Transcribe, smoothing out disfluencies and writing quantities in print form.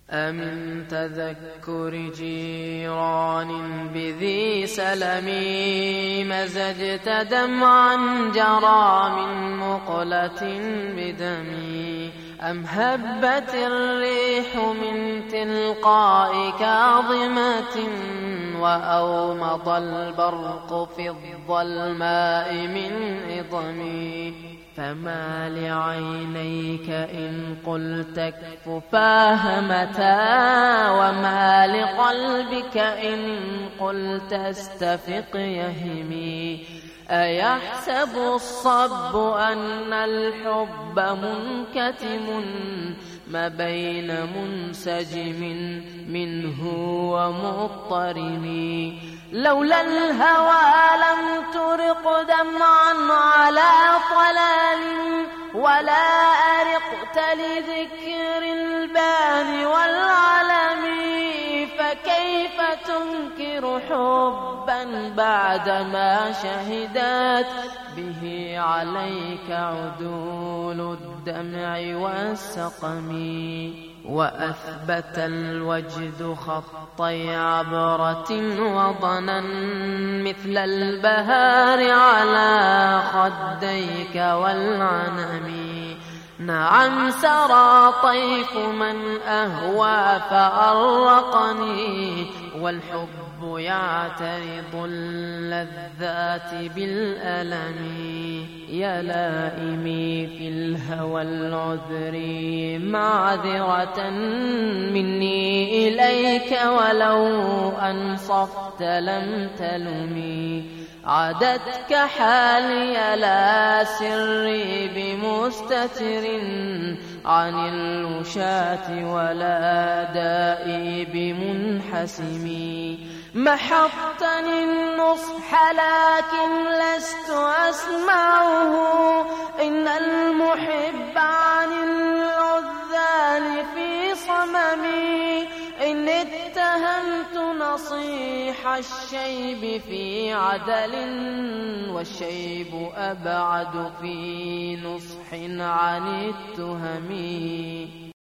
أمن تذكر جيران بذي سلم مزجت دمعا جرى من مقلة بدمي، أم هبت الريح من تلقاء كاظمة وأومض البرق في الظلماء من إضمي، فما لعينيك إن قلت اكففاه متى، وما لقلبك إن قلت استفق يهمي، أيحسب الصب أن الحب منكتم ما بين منسجم منه ومضطرم، لولا الهوى لم ترق دمعا على طلال، ولا أرقت لذكر البان والعلم، فكيف تنكر حبا بعدما شهدت به عليك عدول الدمع والسقم، وأثبت الوجد خطي عبرة وضنا مثل البهار على خديك والعنم، نعم سرى طيف من أهوى فأرقني، والحب يعترض اللذات بالألم، يا لائمي في الهوى العذر معذرة مني إليك، ولو أنصفت لم تلمي، عادتك حالي لا سري بمستتر عن الوشاة ولا دائي بمنحسم، محطني النصح لكن لست أسمعه، إن المحب عن العذال في صممي، إن اتهمت نصيح الشيب في عدل، والشيب أبعد في نصح عن التهم.